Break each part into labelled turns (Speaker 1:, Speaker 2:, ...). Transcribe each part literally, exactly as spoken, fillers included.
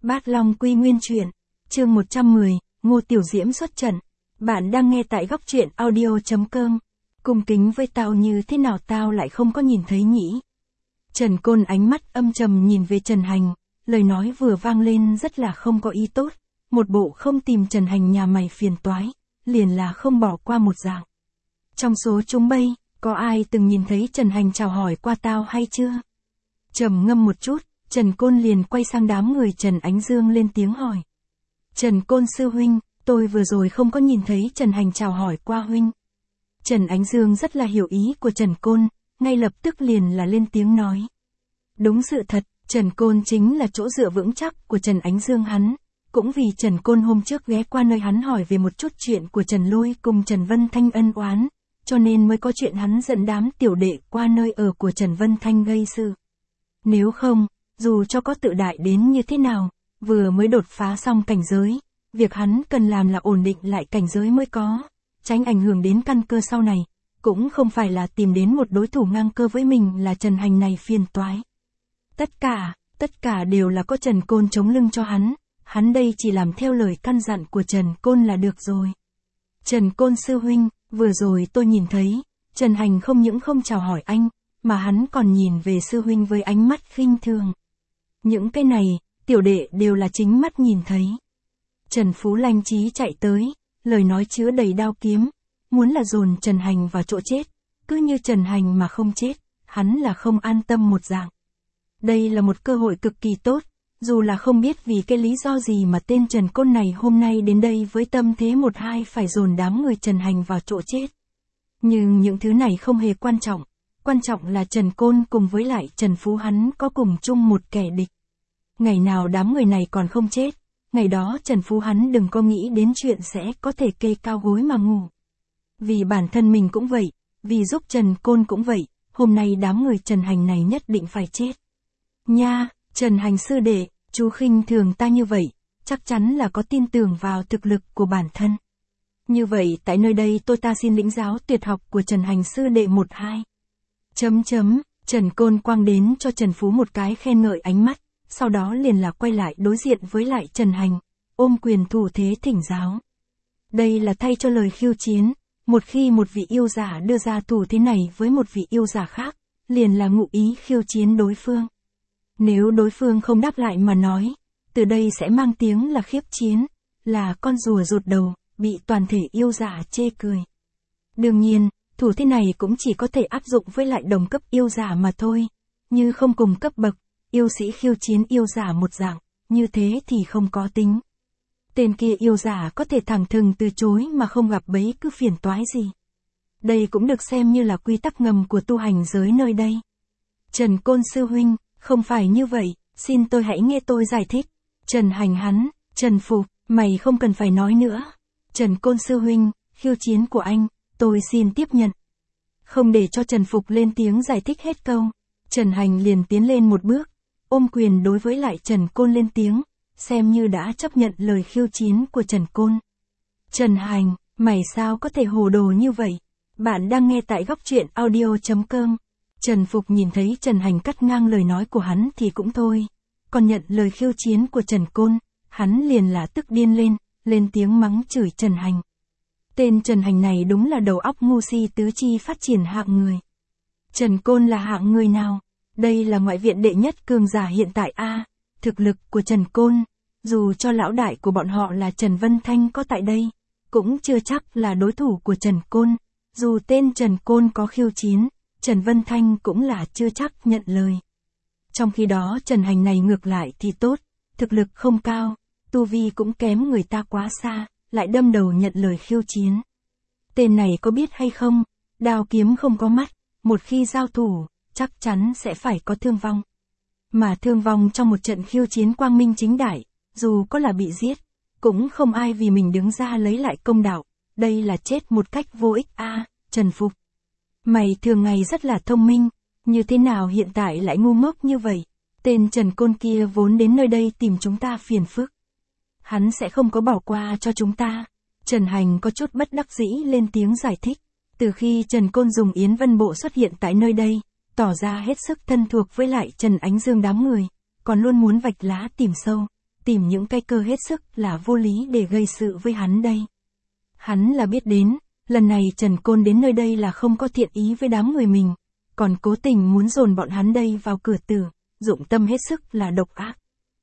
Speaker 1: Bát Long Quy Nguyên Truyện, chương một trăm mười, Ngô Tiểu Diễm xuất trận. Bạn đang nghe tại góc truyện audio chấm com. Cung kính với tao như thế nào tao lại không có nhìn thấy nhỉ? Trần Côn ánh mắt âm trầm nhìn về Trần Hành, lời nói vừa vang lên rất là không có ý tốt, một bộ không tìm Trần Hành nhà mày phiền toái, liền là không bỏ qua một dạng. Trong số chúng bây, có ai từng nhìn thấy Trần Hành chào hỏi qua tao hay chưa? Trầm ngâm một chút, Trần Côn liền quay sang đám người Trần Ánh Dương lên tiếng hỏi. Trần Côn sư huynh, tôi vừa rồi không có nhìn thấy Trần Hành chào hỏi qua huynh. Trần Ánh Dương rất là hiểu ý của Trần Côn, ngay lập tức liền là lên tiếng nói. Đúng sự thật, Trần Côn chính là chỗ dựa vững chắc của Trần Ánh Dương hắn. Cũng vì Trần Côn hôm trước ghé qua nơi hắn hỏi về một chút chuyện của Trần Lôi cùng Trần Vân Thanh ân oán, cho nên mới có chuyện hắn dẫn đám tiểu đệ qua nơi ở của Trần Vân Thanh gây sự. Nếu không, dù cho có tự đại đến như thế nào, vừa mới đột phá xong cảnh giới, việc hắn cần làm là ổn định lại cảnh giới mới có, tránh ảnh hưởng đến căn cơ sau này, cũng không phải là tìm đến một đối thủ ngang cơ với mình là Trần Hành này phiền toái. Tất cả, tất cả đều là có Trần Côn chống lưng cho hắn, hắn đây chỉ làm theo lời căn dặn của Trần Côn là được rồi. Trần Côn sư huynh, vừa rồi tôi nhìn thấy, Trần Hành không những không chào hỏi anh, mà hắn còn nhìn về sư huynh với ánh mắt khinh thường. Những cái này, tiểu đệ đều là chính mắt nhìn thấy. Trần Phú Lanh Chí chạy tới, lời nói chứa đầy đao kiếm, muốn là dồn Trần Hành vào chỗ chết, cứ như Trần Hành mà không chết, hắn là không an tâm một dạng. Đây là một cơ hội cực kỳ tốt, dù là không biết vì cái lý do gì mà tên Trần Côn này hôm nay đến đây với tâm thế một hai phải dồn đám người Trần Hành vào chỗ chết. Nhưng những thứ này không hề quan trọng, quan trọng là Trần Côn cùng với lại Trần Phú hắn có cùng chung một kẻ địch. Ngày nào đám người này còn không chết, ngày đó Trần Phú hắn đừng có nghĩ đến chuyện sẽ có thể kê cao gối mà ngủ. Vì bản thân mình cũng vậy, vì giúp Trần Côn cũng vậy, hôm nay đám người Trần Hành này nhất định phải chết. Nha, Trần Hành sư đệ, chú khinh thường ta như vậy, chắc chắn là có tin tưởng vào thực lực của bản thân. Như vậy tại nơi đây tôi ta xin lĩnh giáo tuyệt học của Trần Hành sư đệ một hai. Chấm chấm, Trần Côn quang đến cho Trần Phú một cái khen ngợi ánh mắt, sau đó liền là quay lại đối diện với lại Trần Hành, ôm quyền thủ thế thỉnh giáo. Đây là thay cho lời khiêu chiến, một khi một vị yêu giả đưa ra thủ thế này với một vị yêu giả khác, liền là ngụ ý khiêu chiến đối phương. Nếu đối phương không đáp lại mà nói, từ đây sẽ mang tiếng là khiếp chiến, là con rùa rụt đầu, bị toàn thể yêu giả chê cười. Đương nhiên, thủ thế này cũng chỉ có thể áp dụng với lại đồng cấp yêu giả mà thôi, như không cùng cấp bậc, yêu sĩ khiêu chiến yêu giả một dạng, như thế thì không có tính. Tên kia yêu giả có thể thẳng thừng từ chối mà không gặp bấy cứ phiền toái gì. Đây cũng được xem như là quy tắc ngầm của tu hành giới nơi đây. Trần Côn sư huynh, không phải như vậy, xin tôi hãy nghe tôi giải thích. Trần Hành hắn, Trần Phục, mày không cần phải nói nữa. Trần Côn sư huynh, khiêu chiến của anh, tôi xin tiếp nhận. Không để cho Trần Phục lên tiếng giải thích hết câu, Trần Hành liền tiến lên một bước, ôm quyền đối với lại Trần Côn lên tiếng, xem như đã chấp nhận lời khiêu chiến của Trần Côn. Trần Hành, mày sao có thể hồ đồ như vậy? Bạn đang nghe tại góc truyện audio chấm com. Trần Phục nhìn thấy Trần Hành cắt ngang lời nói của hắn thì cũng thôi, còn nhận lời khiêu chiến của Trần Côn, hắn liền là tức điên lên, lên tiếng mắng chửi Trần Hành. Tên Trần Hành này đúng là đầu óc ngu si tứ chi phát triển hạng người. Trần Côn là hạng người nào? Đây là ngoại viện đệ nhất cường giả hiện tại a, thực lực của Trần Côn, dù cho lão đại của bọn họ là Trần Vân Thanh có tại đây, cũng chưa chắc là đối thủ của Trần Côn, dù tên Trần Côn có khiêu chiến, Trần Vân Thanh cũng là chưa chắc nhận lời. Trong khi đó Trần Hành này ngược lại thì tốt, thực lực không cao, tu vi cũng kém người ta quá xa, lại đâm đầu nhận lời khiêu chiến. Tên này có biết hay không, đao kiếm không có mắt, một khi giao thủ, chắc chắn sẽ phải có thương vong. Mà thương vong trong một trận khiêu chiến quang minh chính đại, dù có là bị giết, cũng không ai vì mình đứng ra lấy lại công đạo, đây là chết một cách vô ích a. À, Trần Phục, mày thường ngày rất là thông minh, như thế nào hiện tại lại ngu ngốc như vậy? Tên Trần Côn kia vốn đến nơi đây tìm chúng ta phiền phức, hắn sẽ không có bỏ qua cho chúng ta. Trần Hành có chút bất đắc dĩ lên tiếng giải thích, từ khi Trần Côn dùng Yến Vân Bộ xuất hiện tại nơi đây, tỏ ra hết sức thân thuộc với lại Trần Ánh Dương đám người, còn luôn muốn vạch lá tìm sâu, tìm những cái cơ hết sức là vô lý để gây sự với hắn đây. Hắn là biết đến, lần này Trần Côn đến nơi đây là không có thiện ý với đám người mình, còn cố tình muốn dồn bọn hắn đây vào cửa tử, dụng tâm hết sức là độc ác.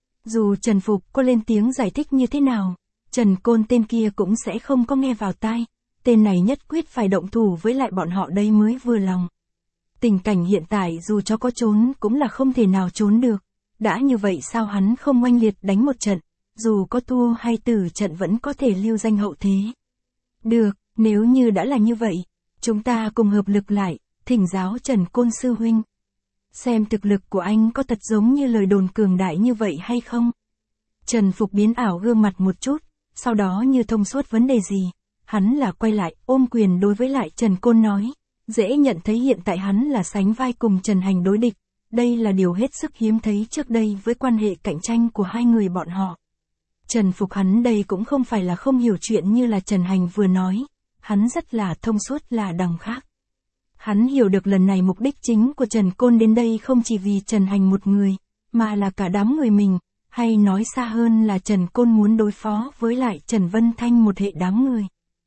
Speaker 1: Dù Trần Phục có lên tiếng giải thích như thế nào, Trần Côn tên kia cũng sẽ không có nghe vào tai, tên này nhất quyết phải động thủ với lại bọn họ đây mới vừa lòng. Tình cảnh hiện tại dù cho có trốn cũng là không thể nào trốn được, đã như vậy sao hắn không oanh liệt đánh một trận, dù có thua hay tử trận vẫn có thể lưu danh hậu thế. Được, nếu như đã là như vậy, chúng ta cùng hợp lực lại, thỉnh giáo Trần Côn sư huynh. Xem thực lực của anh có thật giống như lời đồn cường đại như vậy hay không? Trần Phục biến ảo gương mặt một chút, sau đó như thông suốt vấn đề gì, hắn là quay lại ôm quyền đối với lại Trần Côn nói, dễ nhận thấy hiện tại hắn là sánh vai cùng Trần Hành đối địch, đây là điều hết sức hiếm thấy trước đây với quan hệ cạnh tranh của hai người bọn họ. Trần Phục hắn đây cũng không phải là không hiểu chuyện như là Trần Hành vừa nói, hắn rất là thông suốt là đằng khác. Hắn hiểu được lần này mục đích chính của Trần Côn đến đây không chỉ vì Trần Hành một người, mà là cả đám người mình, hay nói xa hơn là Trần Côn muốn đối phó với lại Trần Vân Thanh một hệ đám người.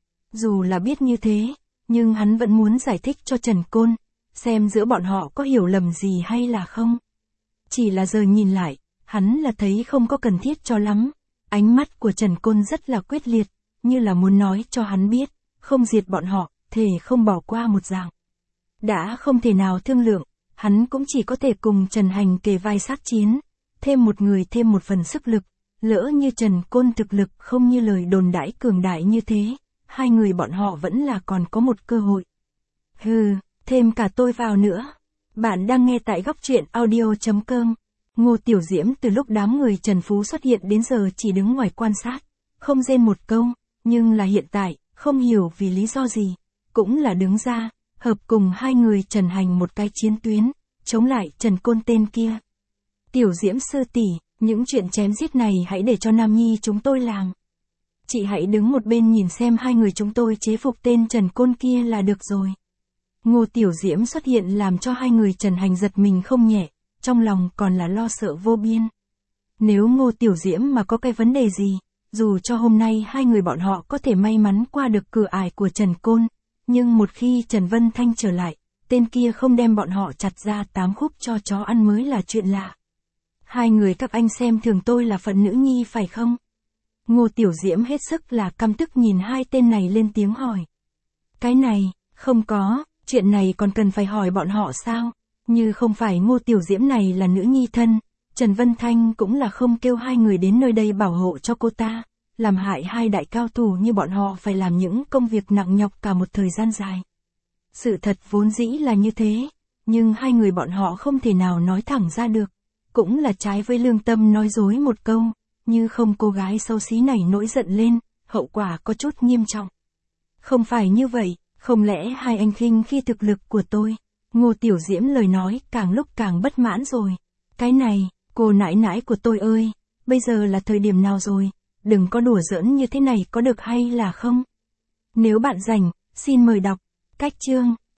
Speaker 1: Dù là biết như thế, nhưng hắn vẫn muốn giải thích cho Trần Côn, xem giữa bọn họ có hiểu lầm gì hay là không. Chỉ là giờ nhìn lại, hắn là thấy không có cần thiết cho lắm, ánh mắt của Trần Côn rất là quyết liệt, như là muốn nói cho hắn biết, không diệt bọn họ, thề không bỏ qua một dạng. Đã không thể nào thương lượng, hắn cũng chỉ có thể cùng Trần Hành kề vai sát chiến, thêm một người thêm một phần sức lực, lỡ như Trần Côn thực lực không như lời đồn đãi cường đại như thế, hai người bọn họ vẫn là còn có một cơ hội. Hừ, thêm cả tôi vào nữa. Bạn đang nghe tại góc truyện audio chấm com. Ngô Tiểu Diễm từ lúc đám người Trần Phú xuất hiện đến giờ chỉ đứng ngoài quan sát, không rên một câu, nhưng là hiện tại, không hiểu vì lý do gì, cũng là đứng ra, hợp cùng hai người Trần Hành một cái chiến tuyến, chống lại Trần Côn tên kia. Tiểu Diễm sư tỷ, những chuyện chém giết này hãy để cho Nam Nhi chúng tôi làm. Chị hãy đứng một bên nhìn xem hai người chúng tôi chế phục tên Trần Côn kia là được rồi. Ngô Tiểu Diễm xuất hiện làm cho hai người Trần Hành giật mình không nhẹ, trong lòng còn là lo sợ vô biên. Nếu Ngô Tiểu Diễm mà có cái vấn đề gì, dù cho hôm nay hai người bọn họ có thể may mắn qua được cửa ải của Trần Côn, nhưng một khi Trần Vân Thanh trở lại, tên kia không đem bọn họ chặt ra tám khúc cho chó ăn mới là chuyện lạ. Hai người các anh xem thường tôi là phận nữ nhi phải không? Ngô Tiểu Diễm hết sức là căm tức nhìn hai tên này lên tiếng hỏi. Cái này, không có, chuyện này còn cần phải hỏi bọn họ sao? Như không phải Ngô Tiểu Diễm này là nữ nhi thân, Trần Vân Thanh cũng là không kêu hai người đến nơi đây bảo hộ cho cô ta, làm hại hai đại cao thủ như bọn họ phải làm những công việc nặng nhọc cả một thời gian dài. Sự thật vốn dĩ là như thế, nhưng hai người bọn họ không thể nào nói thẳng ra được, cũng là trái với lương tâm nói dối một câu, như không cô gái xấu xí này nổi giận lên, hậu quả có chút nghiêm trọng. Không phải như vậy, không lẽ hai anh khinh khi thực lực của tôi? Ngô Tiểu Diễm lời nói càng lúc càng bất mãn rồi. Cái này, cô nãi nãi của tôi ơi, bây giờ là thời điểm nào rồi, đừng có đùa giỡn như thế này có được hay là không? Nếu bạn rảnh, xin mời đọc, cách chương.